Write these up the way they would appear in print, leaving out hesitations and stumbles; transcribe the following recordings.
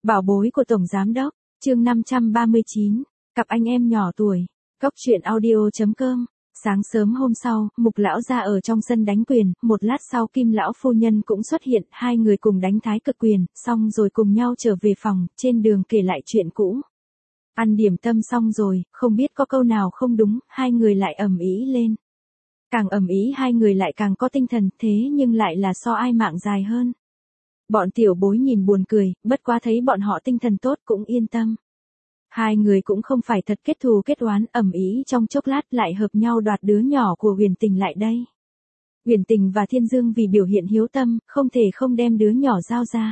Bảo bối của Tổng Giám Đốc, chương 539, cặp anh em nhỏ tuổi, Cóc truyện audio.com. Sáng sớm hôm sau, Mục lão ra ở trong sân đánh quyền, một lát sau Kim lão phu nhân cũng xuất hiện, hai người cùng đánh thái cực quyền, xong rồi cùng nhau trở về phòng, trên đường kể lại chuyện cũ. Ăn điểm tâm xong rồi, không biết có câu nào không đúng, hai người lại ầm ĩ lên. Càng ầm ĩ hai người lại càng có tinh thần, thế nhưng lại là so ai mạng dài hơn. Bọn tiểu bối nhìn buồn cười, bất quá thấy bọn họ tinh thần tốt cũng yên tâm. Hai người cũng không phải thật kết thù kết oán, ầm ĩ trong chốc lát lại hợp nhau đoạt đứa nhỏ của Huyền Tình lại đây. Huyền Tình và Thiên Dương vì biểu hiện hiếu tâm, không thể không đem đứa nhỏ giao ra.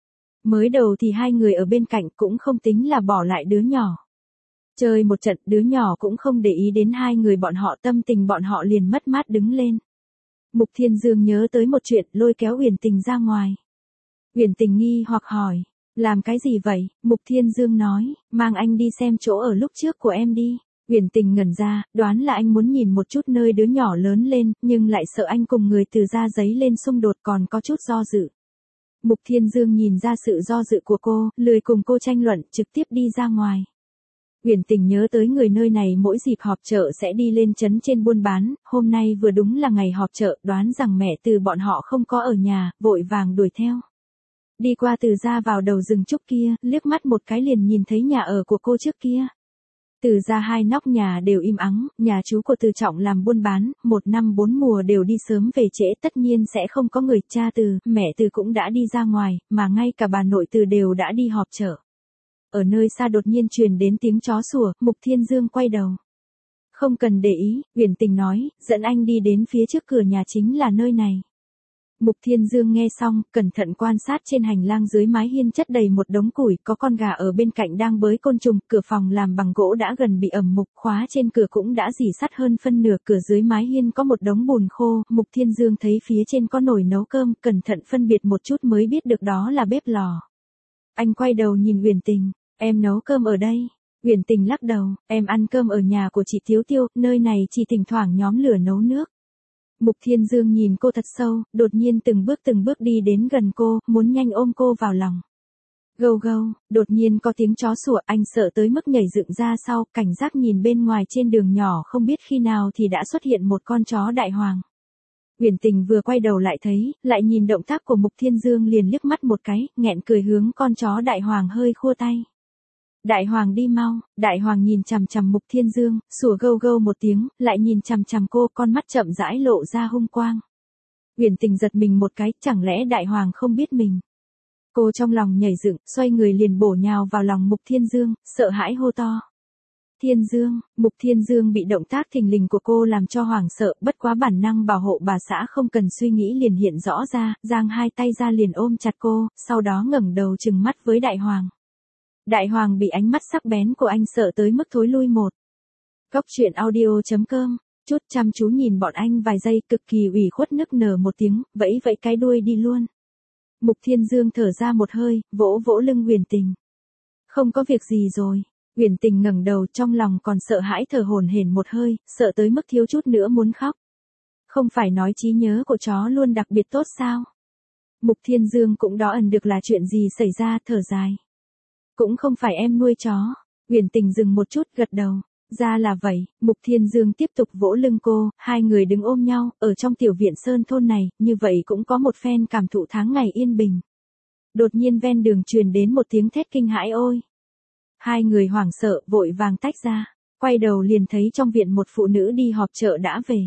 Mới đầu thì hai người ở bên cạnh cũng không tính là bỏ lại đứa nhỏ. Chơi một trận đứa nhỏ cũng không để ý đến hai người bọn họ, tâm tình bọn họ liền mất mát đứng lên. Mục Thiên Dương nhớ tới một chuyện, lôi kéo Huyền Tình ra ngoài. Huyền Tình nghi hoặc hỏi, làm cái gì vậy? Mục Thiên Dương nói, mang anh đi xem chỗ ở lúc trước của em đi. Huyền Tình ngẩn ra, đoán là anh muốn nhìn một chút nơi đứa nhỏ lớn lên, nhưng lại sợ anh cùng người từ ra giấy lên xung đột, còn có chút do dự. Mục Thiên Dương nhìn ra sự do dự của cô, lười cùng cô tranh luận, trực tiếp đi ra ngoài. Huyền Tình nhớ tới người nơi này mỗi dịp họp chợ sẽ đi lên trấn trên buôn bán, hôm nay vừa đúng là ngày họp chợ, đoán rằng mẹ Từ bọn họ không có ở nhà, vội vàng đuổi theo. Đi qua Từ ra vào đầu rừng trúc kia, liếc mắt một cái liền nhìn thấy nhà ở của cô trước kia. Từ ra hai nóc nhà đều im ắng, nhà chú của Từ Trọng làm buôn bán, một năm bốn mùa đều đi sớm về trễ, tất nhiên sẽ không có người. Cha Từ, mẹ Từ cũng đã đi ra ngoài, mà ngay cả bà nội Từ đều đã đi họp chợ. Ở nơi xa đột nhiên truyền đến tiếng chó sủa, Mục Thiên Dương quay đầu. Không cần để ý, Huyền Tình nói, dẫn anh đi đến phía trước cửa nhà, chính là nơi này. Mục Thiên Dương nghe xong, cẩn thận quan sát trên hành lang dưới mái hiên chất đầy một đống củi, có con gà ở bên cạnh đang bới côn trùng, cửa phòng làm bằng gỗ đã gần bị ẩm mục, khóa trên cửa cũng đã rỉ sắt hơn phân nửa, cửa dưới mái hiên có một đống bùn khô, Mục Thiên Dương thấy phía trên có nồi nấu cơm, cẩn thận phân biệt một chút mới biết được đó là bếp lò. Anh quay đầu nhìn Huyền Tình, em nấu cơm ở đây. Huyền Tình lắc đầu, em ăn cơm ở nhà của chị Thiếu Tiêu, nơi này chỉ thỉnh thoảng nhóm lửa nấu nước. Mục Thiên Dương nhìn cô thật sâu, đột nhiên từng bước đi đến gần cô, muốn nhanh ôm cô vào lòng. Gâu gâu, đột nhiên có tiếng chó sủa, anh sợ tới mức nhảy dựng ra sau, cảnh giác nhìn bên ngoài trên đường nhỏ, không biết khi nào thì đã xuất hiện một con chó đại hoàng. Huyền Tình vừa quay đầu lại thấy, lại nhìn động tác của Mục Thiên Dương liền liếc mắt một cái, nghẹn cười hướng con chó đại hoàng hơi khua tay. Đại hoàng đi mau, đại hoàng nhìn chằm chằm Mục Thiên Dương, sủa gâu gâu một tiếng, lại nhìn chằm chằm cô, con mắt chậm rãi lộ ra hung quang. Huyền Tình giật mình một cái, chẳng lẽ đại hoàng không biết mình. Cô trong lòng nhảy dựng, xoay người liền bổ nhào vào lòng Mục Thiên Dương, sợ hãi hô to. Thiên Dương, Mục Thiên Dương bị động tác thình lình của cô làm cho hoảng sợ, bất quá bản năng bảo hộ bà xã không cần suy nghĩ liền hiện rõ ra, giang hai tay ra liền ôm chặt cô, sau đó ngẩng đầu trừng mắt với đại hoàng. Đại hoàng bị ánh mắt sắc bén của anh sợ tới mức thối lui một. Cóc truyện audio.com, chút chăm chú nhìn bọn anh vài giây, cực kỳ ủy khuất nức nở một tiếng, vẫy vẫy cái đuôi đi luôn. Mục Thiên Dương thở ra một hơi, vỗ vỗ lưng Huyền Tình. Không có việc gì rồi. Huyền Tình ngẩng đầu, trong lòng còn sợ hãi thở hổn hển một hơi, sợ tới mức thiếu chút nữa muốn khóc. Không phải nói trí nhớ của chó luôn đặc biệt tốt sao? Mục Thiên Dương cũng đó ẩn được là chuyện gì xảy ra, thở dài. Cũng không phải em nuôi chó. Huyền Tình dừng một chút, gật đầu. Ra là vậy. Mục Thiên Dương tiếp tục vỗ lưng cô, hai người đứng ôm nhau, ở trong tiểu viện sơn thôn này, như vậy cũng có một phen cảm thụ tháng ngày yên bình. Đột nhiên ven đường truyền đến một tiếng thét kinh hãi ôi. Hai người hoảng sợ, vội vàng tách ra, quay đầu liền thấy trong viện một phụ nữ đi họp chợ đã về.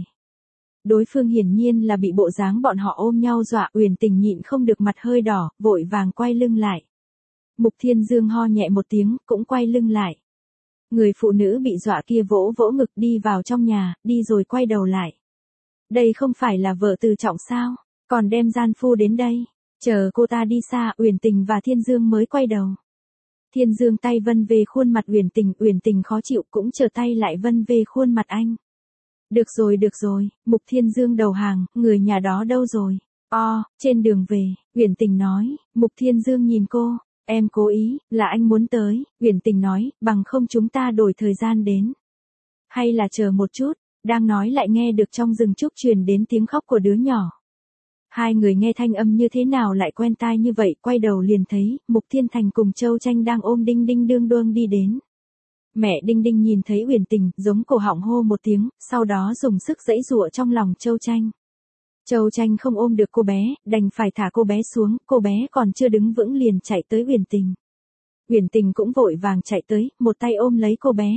Đối phương hiển nhiên là bị bộ dáng bọn họ ôm nhau dọa, Huyền Tình nhịn không được mặt hơi đỏ, vội vàng quay lưng lại. Mục Thiên Dương ho nhẹ một tiếng, cũng quay lưng lại. Người phụ nữ bị dọa kia vỗ vỗ ngực đi vào trong nhà, đi rồi quay đầu lại. Đây không phải là vợ Từ Trọng sao, còn đem gian phu đến đây. Chờ cô ta đi xa, Huyền Tình và Thiên Dương mới quay đầu. Thiên Dương tay vân về khuôn mặt Huyền Tình khó chịu cũng trở tay lại vân về khuôn mặt anh. Được rồi, Mục Thiên Dương đầu hàng, người nhà đó đâu rồi? Trên đường về, Huyền Tình nói. Mục Thiên Dương nhìn cô. Em cố ý, là anh muốn tới, Huyền Tình nói, bằng không chúng ta đổi thời gian đến. Hay là chờ một chút, đang nói lại nghe được trong rừng trúc truyền đến tiếng khóc của đứa nhỏ. Hai người nghe thanh âm như thế nào lại quen tai như vậy, quay đầu liền thấy, Mục Thiên Thành cùng Châu Tranh đang ôm Đinh Đinh đương đương đi đến. Mẹ Đinh Đinh nhìn thấy Uyển Tình, giống cổ họng hô một tiếng, sau đó dùng sức giãy giụa trong lòng Châu Tranh. Châu Tranh không ôm được cô bé, đành phải thả cô bé xuống, cô bé còn chưa đứng vững liền chạy tới Uyển Tình. Uyển Tình cũng vội vàng chạy tới, một tay ôm lấy cô bé.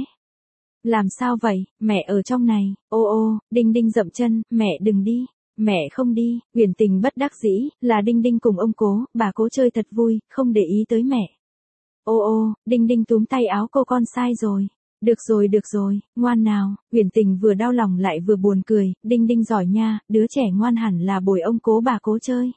Làm sao vậy, mẹ ở trong này, ô ô, Đinh Đinh dậm chân, mẹ đừng đi. Mẹ không đi, Uyển Tình bất đắc dĩ, là Đinh Đinh cùng ông cố, bà cố chơi thật vui, không để ý tới mẹ. Ô ô, Đinh Đinh túm tay áo cô, con sai rồi. Được rồi, ngoan nào, Uyển Tình vừa đau lòng lại vừa buồn cười, Đinh Đinh giỏi nha, đứa trẻ ngoan hẳn là bồi ông cố bà cố chơi.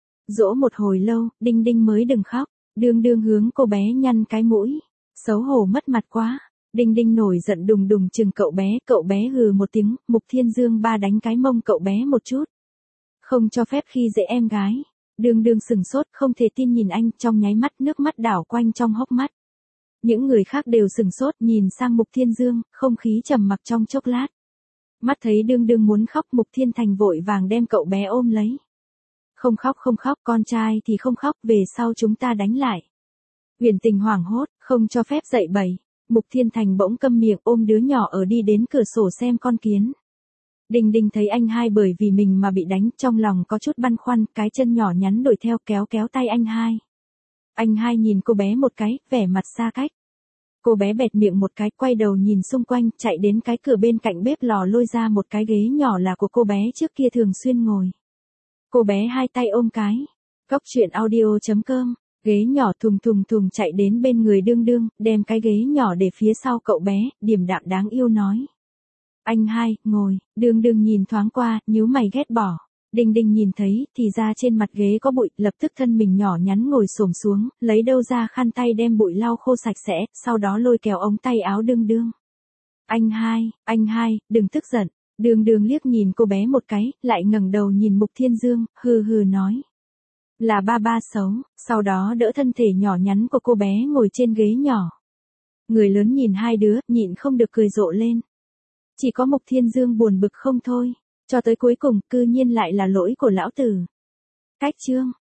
Dỗ một hồi lâu, Đinh Đinh mới đừng khóc, đương đương hướng cô bé nhăn cái mũi. Xấu hổ mất mặt quá. Đinh Đinh nổi giận đùng đùng chừng cậu bé hừ một tiếng, Mục Thiên Dương ba đánh cái mông cậu bé một chút. Không cho phép khi dễ em gái. Đương đương sừng sốt, không thể tin nhìn anh, trong nháy mắt nước mắt đảo quanh trong hốc mắt. Những người khác đều sừng sốt nhìn sang Mục Thiên Dương, không khí trầm mặc trong chốc lát. Mắt thấy đương đương muốn khóc, Mục Thiên Thành vội vàng đem cậu bé ôm lấy. Không khóc, con trai thì không khóc, về sau chúng ta đánh lại. Uyển Tình hoảng hốt, không cho phép dậy bẩy. Mục Thiên Thành bỗng câm miệng ôm đứa nhỏ ở đi đến cửa sổ xem con kiến. Đinh Đinh thấy anh hai bởi vì mình mà bị đánh, trong lòng có chút băn khoăn, cái chân nhỏ nhắn đuổi theo kéo tay anh hai. Anh hai nhìn cô bé một cái, vẻ mặt xa cách. Cô bé bẹt miệng một cái, quay đầu nhìn xung quanh, chạy đến cái cửa bên cạnh bếp lò lôi ra một cái ghế nhỏ là của cô bé trước kia thường xuyên ngồi. Cô bé hai tay ôm cái. Góc truyện audio.com. Ghế nhỏ thùng chạy đến bên người đương đương, đem cái ghế nhỏ để phía sau cậu bé, điềm đạm đáng yêu nói. Anh hai, ngồi, đương đương nhìn thoáng qua, nhíu mày ghét bỏ. Đinh Đinh nhìn thấy, thì ra trên mặt ghế có bụi, lập tức thân mình nhỏ nhắn ngồi xổm xuống, lấy đâu ra khăn tay đem bụi lau khô sạch sẽ, sau đó lôi kéo ống tay áo đương đương. Anh hai, đừng tức giận. Đương đương liếc nhìn cô bé một cái, lại ngẩng đầu nhìn Mục Thiên Dương, hừ nói. Là ba xấu, sau đó đỡ thân thể nhỏ nhắn của cô bé ngồi trên ghế nhỏ. Người lớn nhìn hai đứa, nhịn không được cười rộ lên. Chỉ có Mục Thiên Dương buồn bực không thôi, cho tới cuối cùng, cư nhiên lại là lỗi của lão tử. Cách chương.